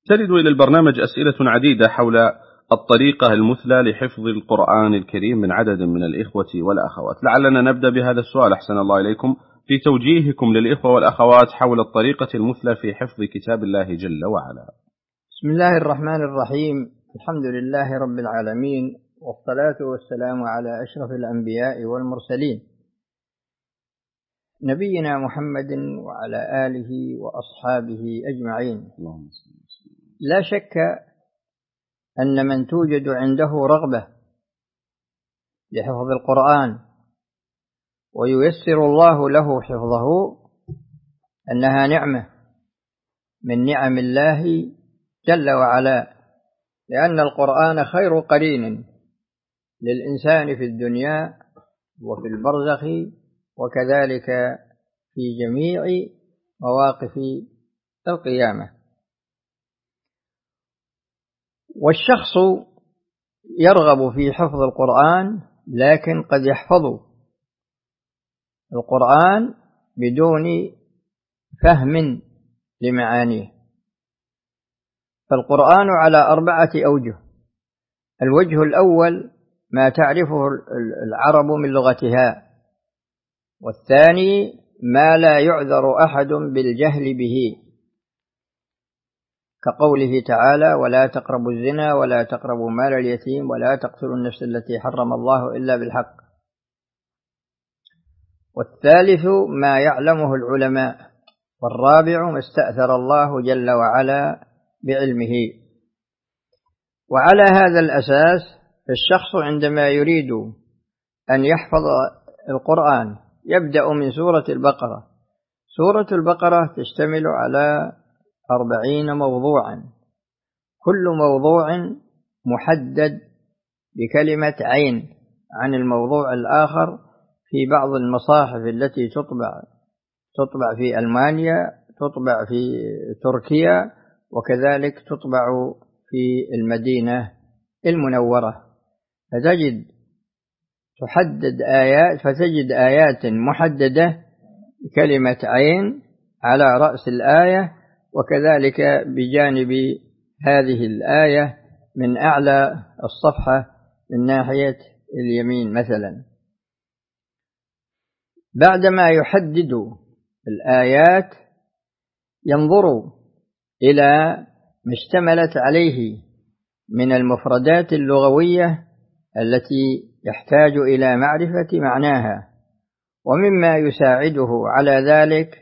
ترد إلى البرنامج أسئلة عديدة حول الطريقة المثلى لحفظ القرآن الكريم من عدد من الإخوة والأخوات. لعلنا نبدأ بهذا السؤال أحسن الله إليكم في توجيهكم للإخوة والأخوات حول الطريقة المثلى في حفظ كتاب الله جل وعلا. بسم الله الرحمن الرحيم. الحمد لله رب العالمين، والصلاة والسلام على أشرف الأنبياء والمرسلين نبينا محمد وعلى آله وأصحابه أجمعين. لا شك أن من توجد عنده رغبة لحفظ القرآن وييسر الله له حفظه أنها نعمة من نعم الله جل وعلا، لأن القرآن خير قرين للإنسان في الدنيا وفي البرزخ وكذلك في جميع مواقف القيامة. والشخص يرغب في حفظ القرآن لكن قد يحفظ القرآن بدون فهم لمعانيه. فالقرآن على 4 أوجه. الوجه الأول ما تعرفه العرب من لغتها، والثاني ما لا يعذر أحد بالجهل به، كقوله تعالى: ولا تقربوا الزنا ولا تقربوا مال اليتيم ولا تقتلوا النفس التي حرم الله إلا بالحق. والثالث ما يعلمه العلماء. والرابع ما استأثر الله جل وعلا بعلمه. وعلى هذا الأساس الشخص عندما يريد أن يحفظ القرآن يبدأ من سورة البقرة. سورة البقرة تشتمل على 40 موضوعا، كل موضوع محدد بكلمة عين عن الموضوع الآخر. في بعض المصاحف التي تطبع في ألمانيا، تطبع في تركيا، وكذلك تطبع في المدينة المنورة، فتجد آيات محددة بكلمة عين على رأس الآية، وكذلك بجانب هذه الآية من أعلى الصفحة من ناحية اليمين مثلا. بعدما يحدد الآيات ينظر إلى ما اشتملت عليه من المفردات اللغوية التي يحتاج إلى معرفة معناها، ومما يساعده على ذلك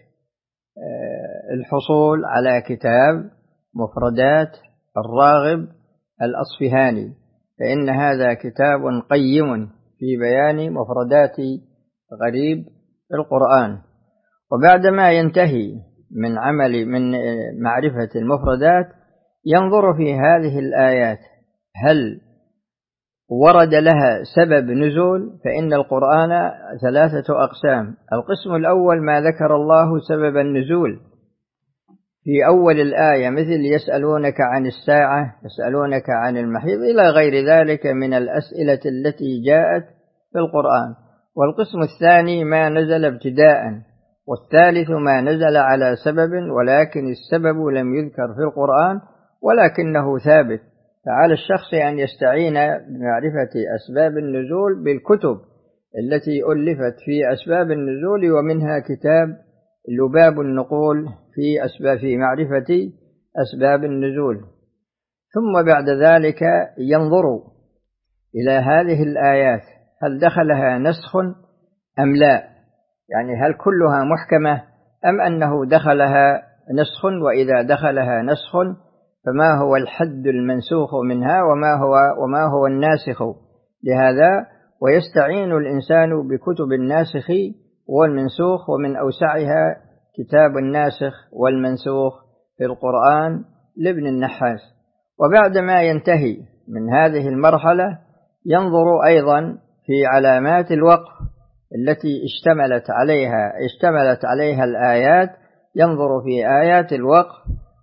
الحصول على كتاب مفردات الراغب الأصفهاني، فإن هذا كتاب قيم في بيان مفردات غريب القرآن. وبعدما ينتهي من معرفة المفردات ينظر في هذه الآيات هل ورد لها سبب نزول، فإن القرآن 3 أقسام. القسم الأول ما ذكر الله سبب النزول في أول الآية، مثل يسألونك عن الساعة، يسألونك عن المحيض، إلى غير ذلك من الأسئلة التي جاءت في القرآن. والقسم الثاني ما نزل ابتداء، والثالث ما نزل على سبب ولكن السبب لم يذكر في القرآن ولكنه ثابت. فعلى الشخص أن يستعين بمعرفة أسباب النزول بالكتب التي ألفت في أسباب النزول، ومنها كتاب لباب النقول في معرفة أسباب النزول. ثم بعد ذلك ينظر إلى هذه الآيات هل دخلها نسخ أم لا، يعني هل كلها محكمة أم أنه دخلها نسخ، وإذا دخلها نسخ فما هو الحد المنسوخ منها وما هو الناسخ لهذا. ويستعين الإنسان بكتب الناسخ والمنسوخ، ومن أوسعها كتاب الناسخ والمنسوخ في القرآن لابن النحاس. وبعدما ينتهي من هذه المرحلة ينظر أيضا في علامات الوقف التي اشتملت عليها الآيات، ينظر في آيات الوقف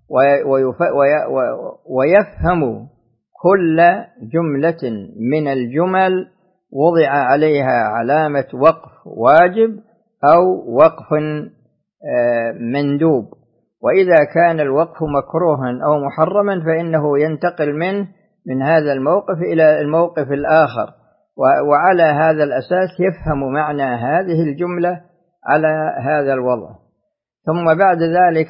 ويفهم كل جملة من الجمل وضع عليها علامة وقف واجب أو وقف مندوب. وإذا كان الوقف مكروها أو محرما فإنه ينتقل من هذا الموقف إلى الموقف الآخر، وعلى هذا الأساس يفهم معنى هذه الجملة على هذا الوضع. ثم بعد ذلك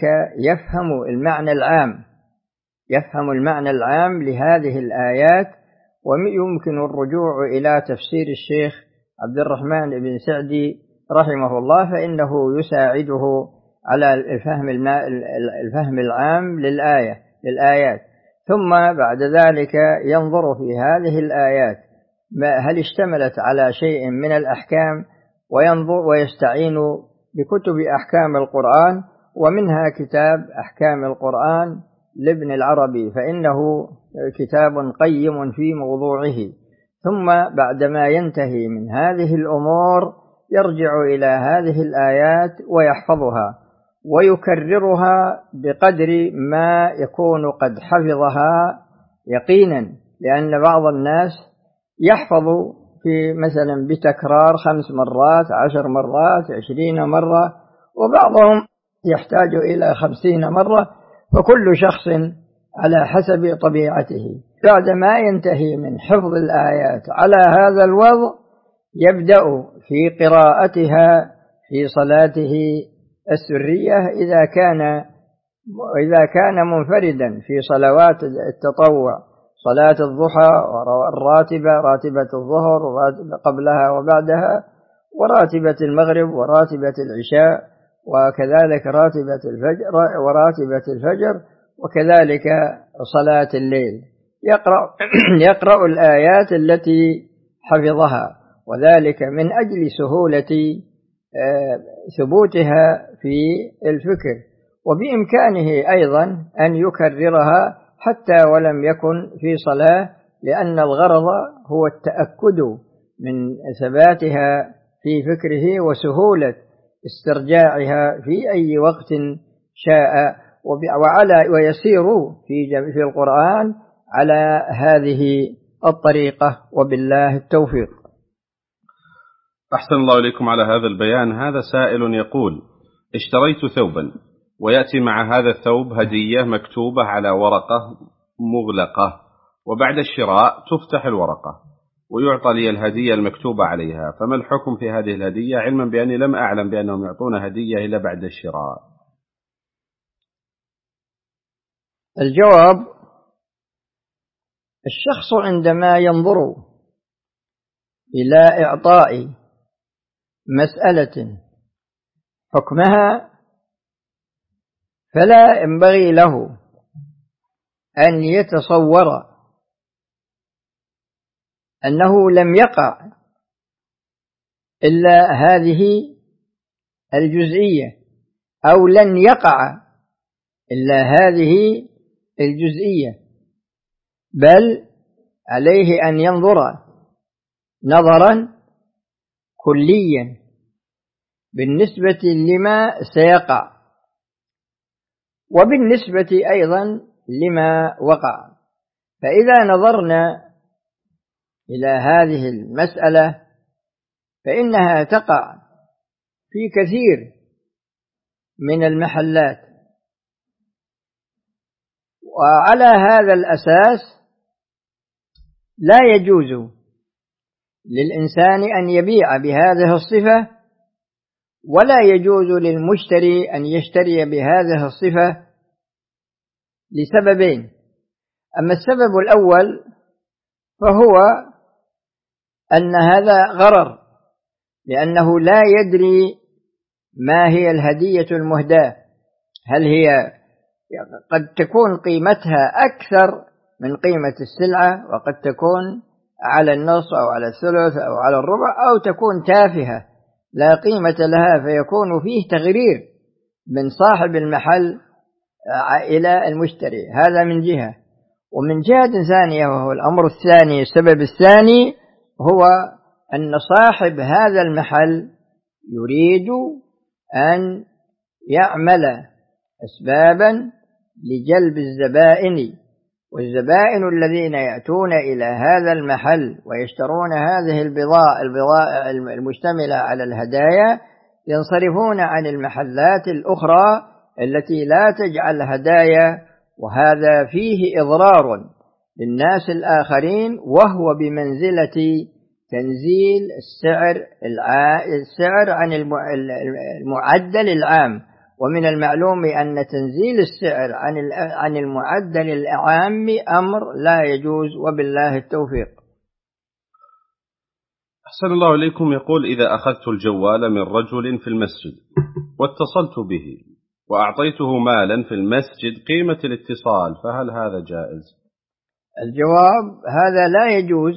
يفهم المعنى العام لهذه الآيات. ويمكن الرجوع إلى تفسير الشيخ عبد الرحمن بن سعدي رحمه الله، فإنه يساعده على الفهم العام للآيات. ثم بعد ذلك ينظر في هذه الآيات هل اشتملت على شيء من الأحكام، ويستعين بكتب أحكام القرآن، ومنها كتاب أحكام القرآن لابن العربي، فإنه كتاب قيم في موضوعه. ثم بعدما ينتهي من هذه الأمور يرجع إلى هذه الآيات ويحفظها ويكررها بقدر ما يكون قد حفظها يقينا، لأن بعض الناس يحفظ في مثلا بتكرار 5 مرات 10 مرات 20 مرة، وبعضهم يحتاج إلى 50 مرة، فكل شخص على حسب طبيعته. بعدما ينتهي من حفظ الآيات على هذا الوضع يبدأ في قراءتها في صلاته السرية إذا كان منفردا في صلوات التطوع، صلاة الضحى والراتبة، راتبة الظهر قبلها وبعدها، وراتبة المغرب وراتبة العشاء، وكذلك وراتبة الفجر، وكذلك صلاة الليل. يقرأ الآيات التي حفظها، وذلك من أجل سهولة ثبوتها في الفكر. وبإمكانه أيضا أن يكررها حتى ولم يكن في صلاة، لأن الغرض هو التأكد من ثباتها في فكره وسهولة استرجاعها في أي وقت شاء، ويسير في القرآن على هذه الطريقة، وبالله التوفيق. أحسن الله إليكم على هذا البيان. هذا سائل يقول: اشتريت ثوبا ويأتي مع هذا الثوب هدية مكتوبة على ورقة مغلقة، وبعد الشراء تفتح الورقة ويعطى لي الهدية المكتوبة عليها، فما الحكم في هذه الهدية، علما بأني لم أعلم بأنهم يعطون هدية إلا بعد الشراء؟ الجواب: الشخص عندما ينظر إلى إعطاء مسألة حكمها فلا ينبغي له أن يتصور أنه لم يقع إلا هذه الجزئية، أو لن يقع إلا هذه الجزئية، بل عليه أن ينظر نظرا كليا بالنسبة لما سيقع، وبالنسبة أيضا لما وقع. فإذا نظرنا إلى هذه المسألة فإنها تقع في كثير من المحلات، وعلى هذا الأساس لا يجوز للإنسان أن يبيع بهذه الصفة، ولا يجوز للمشتري أن يشتري بهذه الصفة لسببين. أما السبب الأول فهو أن هذا غرر، لأنه لا يدري ما هي الهدية المهداة، هل هي قد تكون قيمتها أكثر من قيمة السلعة، وقد تكون على النصف أو على الثلث أو على الربع، أو تكون تافهة لا قيمة لها، فيكون فيه تغرير من صاحب المحل إلى المشتري. هذا من جهة. ومن جهة ثانية، وهو الأمر الثاني، السبب الثاني، هو أن صاحب هذا المحل يريد أن يعمل أسبابا لجلب الزبائن، والزبائن الذين يأتون إلى هذا المحل ويشترون هذه البضائع المشتملة على الهدايا ينصرفون عن المحلات الأخرى التي لا تجعل هدايا، وهذا فيه إضرار للناس الآخرين، وهو بمنزلة تنزيل السعر عن المعدل العام. ومن المعلوم أن تنزيل السعر عن المعدل العام أمر لا يجوز، وبالله التوفيق. أحسن الله إليكم. يقول: إذا أخذت الجوال من رجل في المسجد واتصلت به وأعطيته مالا في المسجد قيمة الاتصال، فهل هذا جائز؟ الجواب: هذا لا يجوز،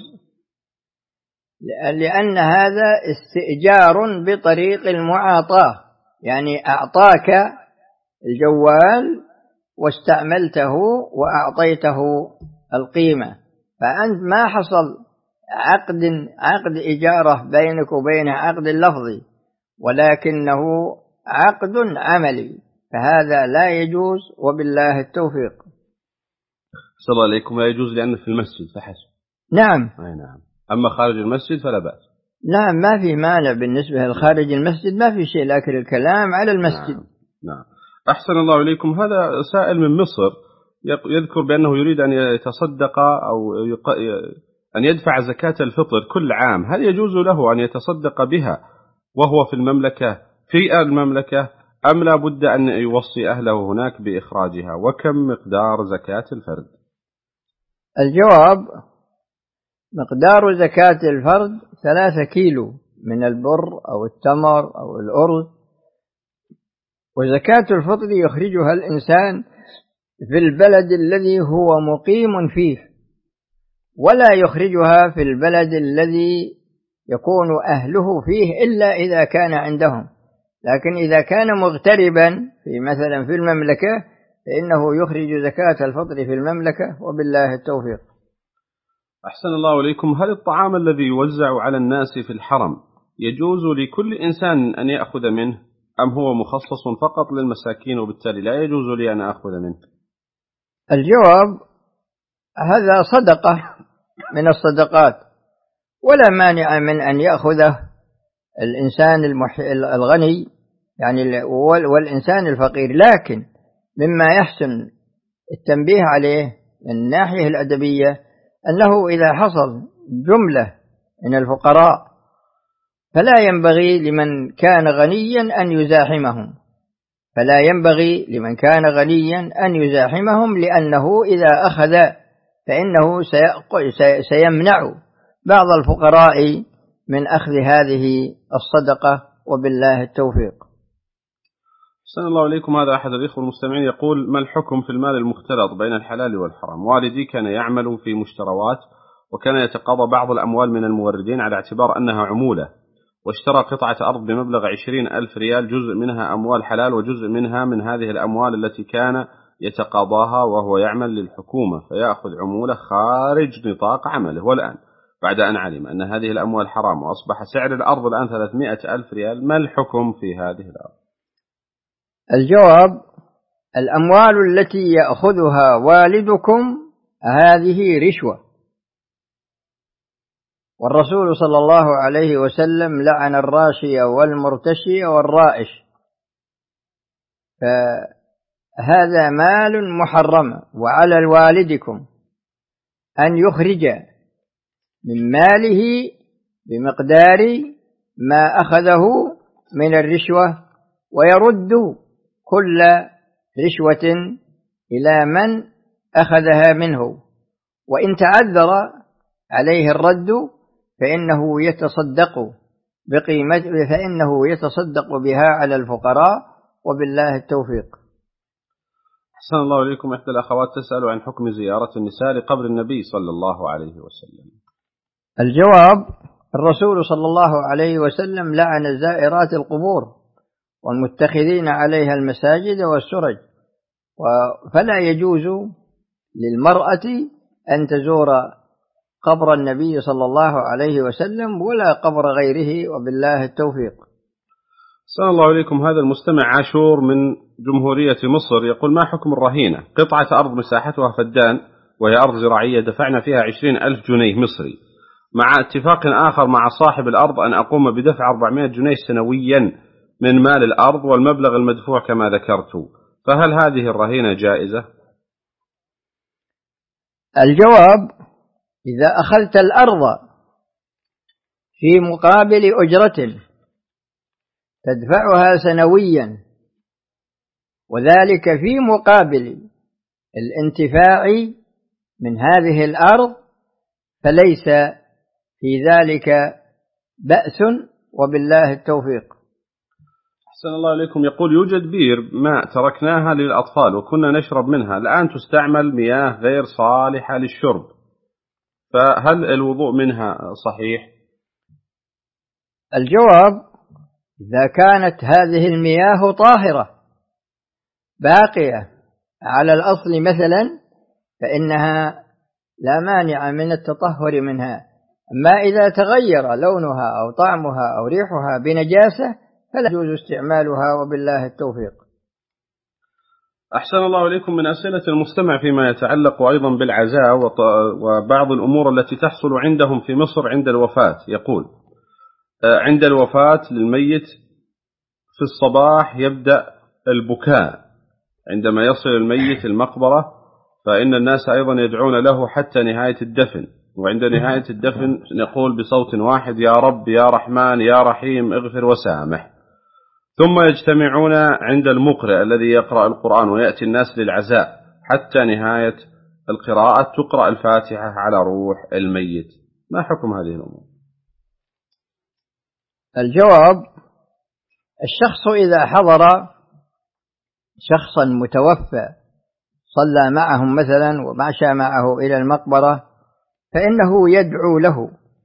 لأن هذا استئجار بطريق المعاطاة، يعني أعطاك الجوال واستعملته وأعطيته القيمة، فأنت ما حصل عقد إجارة بينك وبينه، عقد لفظي، ولكنه عقد عملي، فهذا لا يجوز، وبالله التوفيق. صلى الله عليكم. لا يجوز لأنه في المسجد فحسب. نعم. نعم. أما خارج المسجد فلا بأس. نعم، ما في مانع بالنسبة لخارج المسجد، ما في شيء، لكن الكلام على المسجد. نعم. أحسن الله إليكم. هذا سائل من مصر يذكر بأنه يريد أن يتصدق أو أن يدفع زكاة الفطر كل عام، هل يجوز له أن يتصدق بها وهو في المملكة أم لا بد أن يوصي أهله هناك بإخراجها؟ وكم مقدار زكاة الفرد؟ الجواب: مقدار زكاة الفرد 3 كيلو من البر أو التمر أو الأرز، وزكاة الفطر يخرجها الإنسان في البلد الذي هو مقيم فيه، ولا يخرجها في البلد الذي يكون أهله فيه إلا إذا كان عندهم، لكن إذا كان مغتربا مثلا في المملكة فإنه يخرج زكاة الفطر في المملكة، وبالله التوفيق. أحسن الله إليكم. هل الطعام الذي يوزع على الناس في الحرم يجوز لكل إنسان أن يأخذ منه أم هو مخصص فقط للمساكين وبالتالي لا يجوز لي أن أخذ منه؟ الجواب: هذا صدقة من الصدقات، ولا مانع من أن يأخذه الإنسان الغني يعني والإنسان الفقير، لكن مما يحسن التنبيه عليه من الناحية الأدبية أنه إذا حصل جملة من الفقراء فلا ينبغي لمن كان غنيا أن يزاحمهم، لأنه إذا أخذ فإنه سيمنع بعض الفقراء من أخذ هذه الصدقة، وبالله التوفيق. أحسن الله إليكم. هذا أحد الإخوة المستمعين يقول: ما الحكم في المال المختلط بين الحلال والحرام؟ والدي كان يعمل في مشتروات وكان يتقاضى بعض الأموال من الموردين على اعتبار أنها عمولة، واشترى قطعة أرض بمبلغ 20,000 ريال، جزء منها أموال حلال وجزء منها من هذه الأموال التي كان يتقاضاها وهو يعمل للحكومة، فيأخذ عمولة خارج نطاق عمله. والآن بعد أن علم أن هذه الأموال حرام وأصبح سعر الأرض الآن 300,000 ريال، ما الحكم في هذه الأرض؟ الجواب: الأموال التي يأخذها والدكم هذه رشوة، والرسول صلى الله عليه وسلم لعن الراشي والمرتشي والرائش، فهذا مال محرم، وعلى الوالدكم أن يخرج من ماله بمقدار ما أخذه من الرشوة، ويرد كل رشوة إلى من أخذها منه، وإن تعذر عليه الرد فإنه يتصدق بها على الفقراء، وبالله التوفيق. أحسن الله إليكم. إحدى الأخوات تسأل عن حكم زيارة النساء لقبر النبي صلى الله عليه وسلم. الجواب: الرسول صلى الله عليه وسلم لعن زائرات القبور والمتخذين عليها المساجد والسرج، فلا يجوز للمرأة أن تزور قبر النبي صلى الله عليه وسلم ولا قبر غيره، وبالله التوفيق. صلى الله عليكم. هذا المستمع عاشور من جمهورية مصر يقول: ما حكم الرهينة؟ قطعة أرض مساحتها فدان وهي أرض زراعية، دفعنا فيها 20,000 جنيه مصري، مع اتفاق آخر مع صاحب الأرض أن أقوم بدفع 400 جنيه سنويا من مال الأرض، والمبلغ المدفوع كما ذكرت، فهل هذه الرهينة جائزة؟ الجواب: إذا أخذت الأرض في مقابل أجرة تدفعها سنويا، وذلك في مقابل الانتفاع من هذه الأرض، فليس في ذلك بأس، وبالله التوفيق. أحسن الله إليكم. يقول: يوجد بير ماء تركناها للأطفال وكنا نشرب منها، الآن تستعمل مياه غير صالحة للشرب، فهل الوضوء منها صحيح؟ الجواب: إذا كانت هذه المياه طاهرة باقية على الأصل مثلا فإنها لا مانع من التطهر منها، أما إذا تغير لونها أو طعمها أو ريحها بنجاسة فلا يجوز استعمالها، وبالله التوفيق. أحسن الله إليكم. من أسئلة المستمع فيما يتعلق أيضا بالعزاء وبعض الأمور التي تحصل عندهم في مصر عند الوفاة، يقول: عند الوفاة للميت في الصباح يبدأ البكاء، عندما يصل الميت المقبرة فإن الناس أيضا يدعون له حتى نهاية الدفن، وعند نهاية الدفن نقول بصوت واحد: يا رب يا رحمن يا رحيم اغفر وسامح. ثم يجتمعون عند المقرئ الذي يقرأ القرآن ويأتي الناس للعزاء حتى نهاية القراءة تقرأ الفاتحة على روح الميت، ما حكم هذه الأمور؟ الجواب: الشخص إذا حضر شخصا متوفى صلى معهم مثلا ومشى معه إلى المقبرة فإنه يدعو له،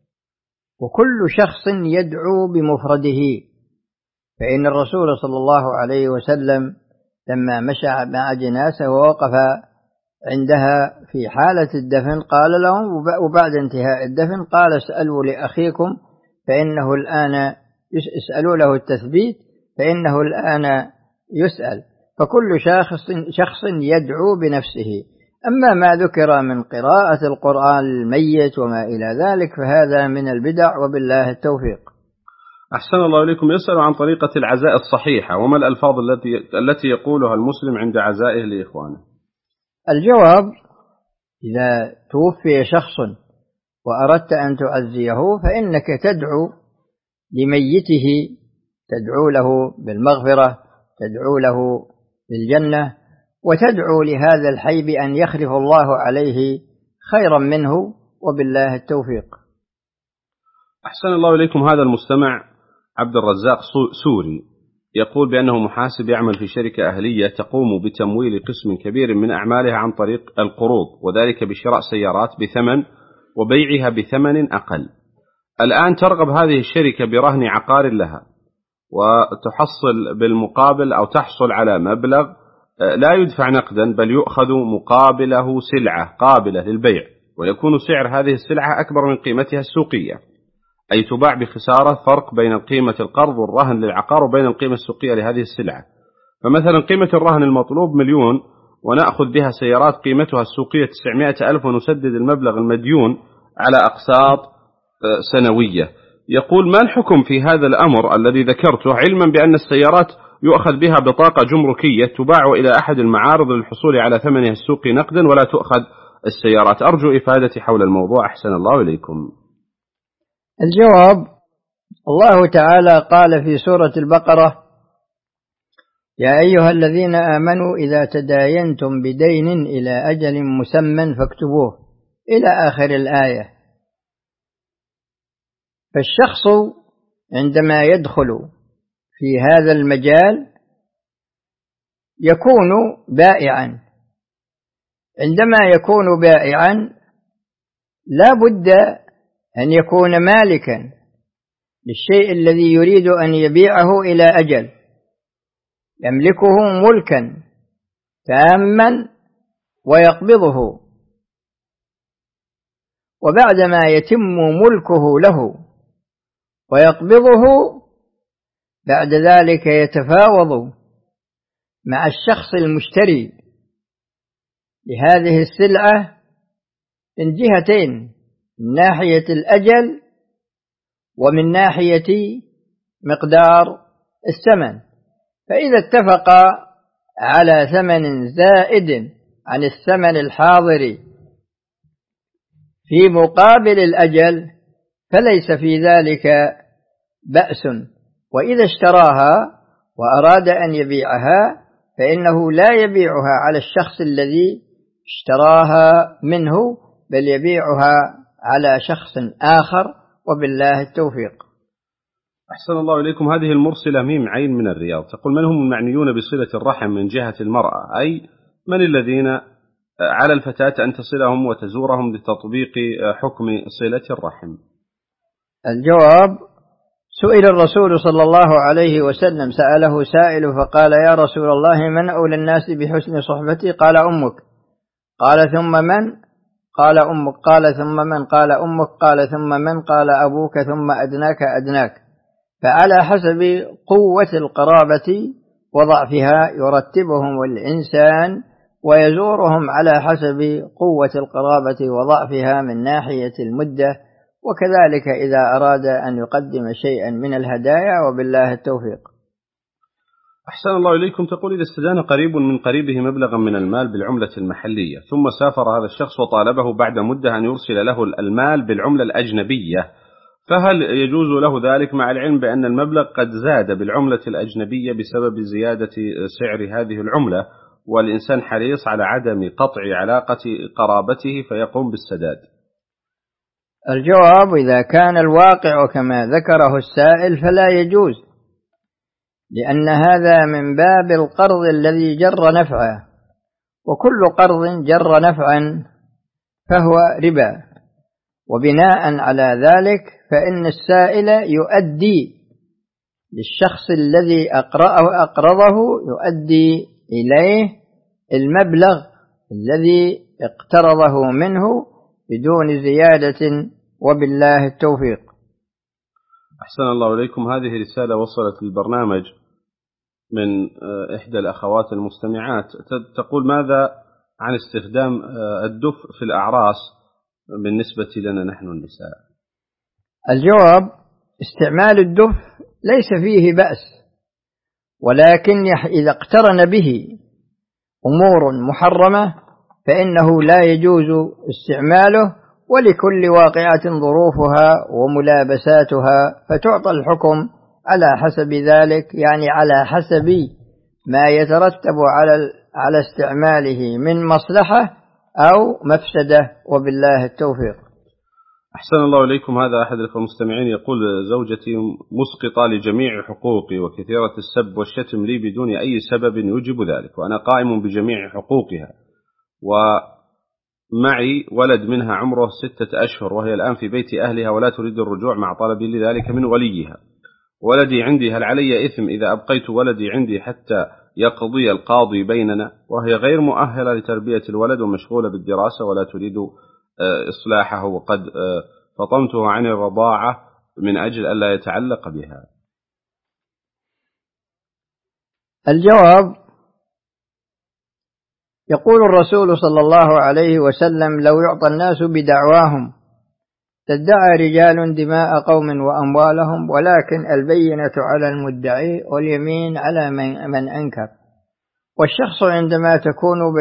وكل شخص يدعو بمفرده، فإن الرسول صلى الله عليه وسلم لما مشى مع جنازة ووقف عندها في حالة الدفن قال لهم، وبعد انتهاء الدفن قال: اسألوا لأخيكم فإنه الآن اسألوا له التثبيت فإنه الآن يسأل. فكل شخص يدعو بنفسه. أما ما ذكر من قراءة القرآن للميت وما إلى ذلك فهذا من البدع، وبالله التوفيق. أحسن الله إليكم. يسأل عن طريقة العزاء الصحيحة، وما الألفاظ التي يقولها المسلم عند عزائه لإخوانه؟ الجواب: إذا توفي شخص وأردت أن تعزيه فإنك تدعو لميته، تدعو له بالمغفرة، تدعو له بالجنة، وتدعو لهذا الحي بأن يخلف الله عليه خيرا منه، وبالله التوفيق. أحسن الله إليكم. هذا المستمع عبد الرزاق سوري يقول بأنه محاسب يعمل في شركة أهلية تقوم بتمويل قسم كبير من أعمالها عن طريق القروض، وذلك بشراء سيارات بثمن وبيعها بثمن أقل. الآن ترغب هذه الشركة برهن عقار لها وتحصل بالمقابل أو تحصل على مبلغ لا يدفع نقدا بل يؤخذ مقابله سلعة قابلة للبيع، ويكون سعر هذه السلعة أكبر من قيمتها السوقية، أي تباع بخسارة فرق بين قيمة القرض والرهن للعقار وبين القيمة السوقية لهذه السلعة. فمثلا قيمة الرهن المطلوب 1,000,000 ونأخذ بها سيارات قيمتها السوقية 900,000 ونسدد المبلغ المديون على أقساط سنوية. يقول: ما الحكم في هذا الأمر الذي ذكرته، علما بأن السيارات يؤخذ بها بطاقة جمركية تباع إلى أحد المعارض للحصول على ثمنها السوقي نقدا ولا تؤخذ السيارات؟ أرجو إفادتي حول الموضوع أحسن الله إليكم. الجواب: الله تعالى قال في سورة البقرة: يا أيها الذين آمنوا إذا تداينتم بدين إلى أجل مسمى فاكتبوه، إلى آخر الآية. فالشخص عندما يدخل في هذا المجال يكون بائعا، عندما يكون بائعا لا بد أن يكون مالكا للشيء الذي يريد أن يبيعه إلى أجل، يملكه ملكا تاما ويقبضه، وبعدما يتم ملكه له ويقبضه بعد ذلك يتفاوض مع الشخص المشتري لهذه السلعة من جهتين، من ناحية الأجل ومن ناحية مقدار الثمن. فإذا اتفق على ثمن زائد عن الثمن الحاضر في مقابل الأجل فليس في ذلك بأس. وإذا اشتراها وأراد أن يبيعها فإنه لا يبيعها على الشخص الذي اشتراها منه، بل يبيعها على شخص آخر، وبالله التوفيق. أحسن الله إليكم. هذه المرسلة ميم عين من الرياض تقول: من هم المعنيون بصلة الرحم من جهة المرأة؟ أي من الذين على الفتاة أن تصلهم وتزورهم لتطبيق حكم صلة الرحم؟ الجواب: سئل الرسول صلى الله عليه وسلم، سأله سائل فقال: يا رسول الله، من أولى الناس بحسن صحبتي؟ قال: أمك. قال: ثم من؟ قال: أمك. قال: ثم من؟ قال: أمك. قال: ثم من؟ قال: أبوك. ثم أدناك أدناك. فعلى حسب قوة القرابة وضعفها يرتبهم الإنسان ويزورهم على حسب قوة القرابة وضعفها من ناحية المدة، وكذلك إذا أراد أن يقدم شيئا من الهدايا، وبالله التوفيق. أحسن الله إليكم. تقول: إذا استدان قريب من قريبه مبلغا من المال بالعملة المحلية، ثم سافر هذا الشخص وطالبه بعد مدة أن يرسل له المال بالعملة الأجنبية، فهل يجوز له ذلك مع العلم بأن المبلغ قد زاد بالعملة الأجنبية بسبب زيادة سعر هذه العملة، والإنسان حريص على عدم قطع علاقة قرابته فيقوم بالسداد؟ الجواب: إذا كان الواقع كما ذكره السائل فلا يجوز، لأن هذا من باب القرض الذي جر نفعه، وكل قرض جر نفعا فهو ربا. وبناء على ذلك فإن السائل يؤدي للشخص الذي أقرضه، يؤدي إليه المبلغ الذي اقترضه منه بدون زيادة، وبالله التوفيق. أحسن الله إليكم. هذه رسالة وصلت للبرنامج من إحدى الأخوات المستمعات، تقول: ماذا عن استخدام الدف في الأعراس بالنسبة لنا نحن النساء؟ الجواب: استعمال الدف ليس فيه بأس، ولكن إذا اقترن به أمور محرمة فإنه لا يجوز استعماله، ولكل واقعة ظروفها وملابساتها، فتعطى الحكم على حسب ذلك، يعني على حسب ما يترتب على استعماله من مصلحة أو مفسدة، وبالله التوفيق. أحسن الله إليكم. هذا أحد المستمعين يقول: زوجتي مسقطة لجميع حقوقي وكثيرة السب والشتم لي بدون أي سبب يوجب ذلك، وأنا قائم بجميع حقوقها، ومعي ولد منها عمره 6 أشهر، وهي الآن في بيت أهلها ولا تريد الرجوع مع طلبي لذلك من وليها. ولدي عندي، هل علي إثم إذا أبقيت ولدي عندي حتى يقضي القاضي بيننا؟ وهي غير مؤهلة لتربية الولد ومشغولة بالدراسة ولا تريد إصلاحه، وقد فطمته عن الرضاعة من أجل ألا يتعلق بها. الجواب: يقول الرسول صلى الله عليه وسلم: لو يعطى الناس بدعواهم تدعى رجال دماء قوم وأموالهم، ولكن البينة على المدعي واليمين على من أنكر. والشخص عندما يكون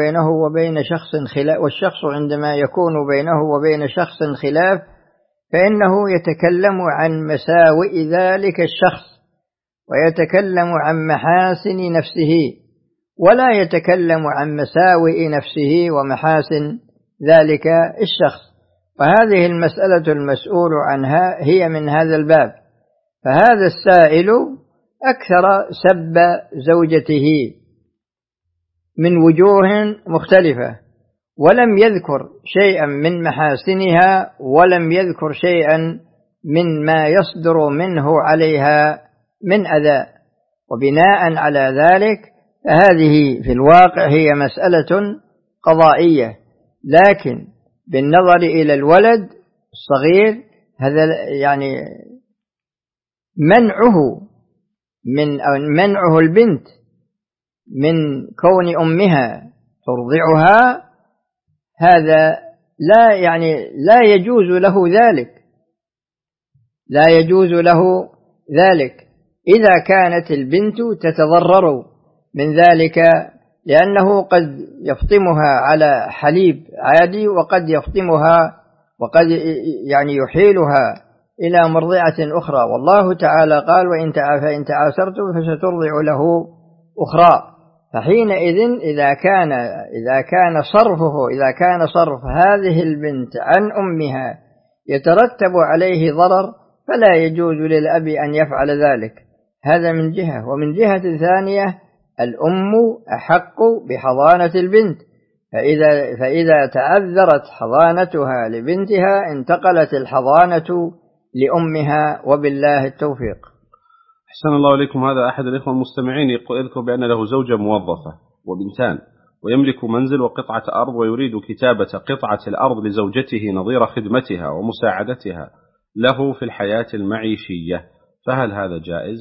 بينه وبين شخص خلاف فإنه يتكلم عن مساوئ ذلك الشخص، ويتكلم عن محاسن نفسه، ولا يتكلم عن مساوئ نفسه ومحاسن ذلك الشخص. وهذه المسألة المسؤول عنها هي من هذا الباب. فهذا السائل أكثر سب زوجته من وجوه مختلفة، ولم يذكر شيئا من محاسنها، ولم يذكر شيئا من ما يصدر منه عليها من أذى. وبناء على ذلك فهذه في الواقع هي مسألة قضائية، لكن بالنظر إلى الولد الصغير هذا يعني منعه البنت من كون أمها ترضعها، هذا لا يجوز له ذلك إذا كانت البنت تتضرر من ذلك لأنه قد يفطمها على حليب عادي، وقد يفطمها وقد يعني يحيلها إلى مرضعة أخرى. والله تعالى قال: فإن تعاسرتم فسترضع له أخرى. فحينئذ إذا كان صرف هذه البنت عن أمها يترتب عليه ضرر، فلا يجوز للأب أن يفعل ذلك. هذا من جهة. ومن جهة ثانية الأم أحق بحضانة البنت، فإذا تعذرت حضانتها لبنتها انتقلت الحضانة لأمها، وبالله التوفيق. أحسن الله إليكم. هذا أحد الإخوة المستمعين يذكر بأن له زوجة موظفة وبنتان، ويملك منزل وقطعة أرض، ويريد كتابة قطعة الأرض لزوجته نظير خدمتها ومساعدتها له في الحياة المعيشية، فهل هذا جائز؟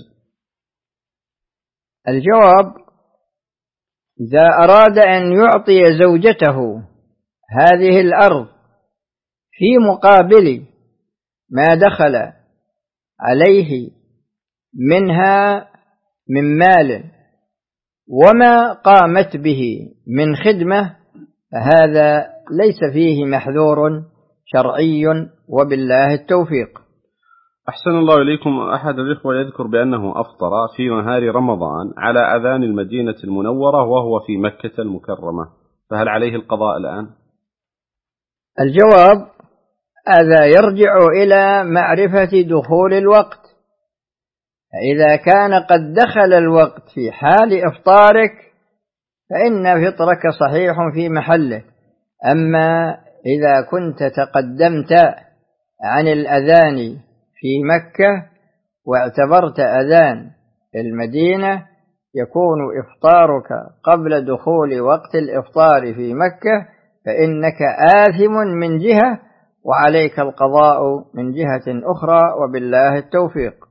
الجواب: إذا أراد أن يعطي زوجته هذه الأرض في مقابل ما دخل عليه منها من مال وما قامت به من خدمة، فهذا ليس فيه محذور شرعي، وبالله التوفيق. أحسن الله إليكم. أحد الإخوة يذكر بأنه أفطر في نهار رمضان على أذان المدينة المنورة وهو في مكة المكرمة، فهل عليه القضاء الآن؟ الجواب: هذا يرجع إلى معرفة دخول الوقت. فإذا كان قد دخل الوقت في حال إفطارك فإن فطرك صحيح في محله. أما إذا كنت تقدمت عن الأذان في مكة واعتبرت أذان المدينة، يكون إفطارك قبل دخول وقت الإفطار في مكة، فإنك آثم من جهة وعليك القضاء من جهة أخرى، وبالله التوفيق.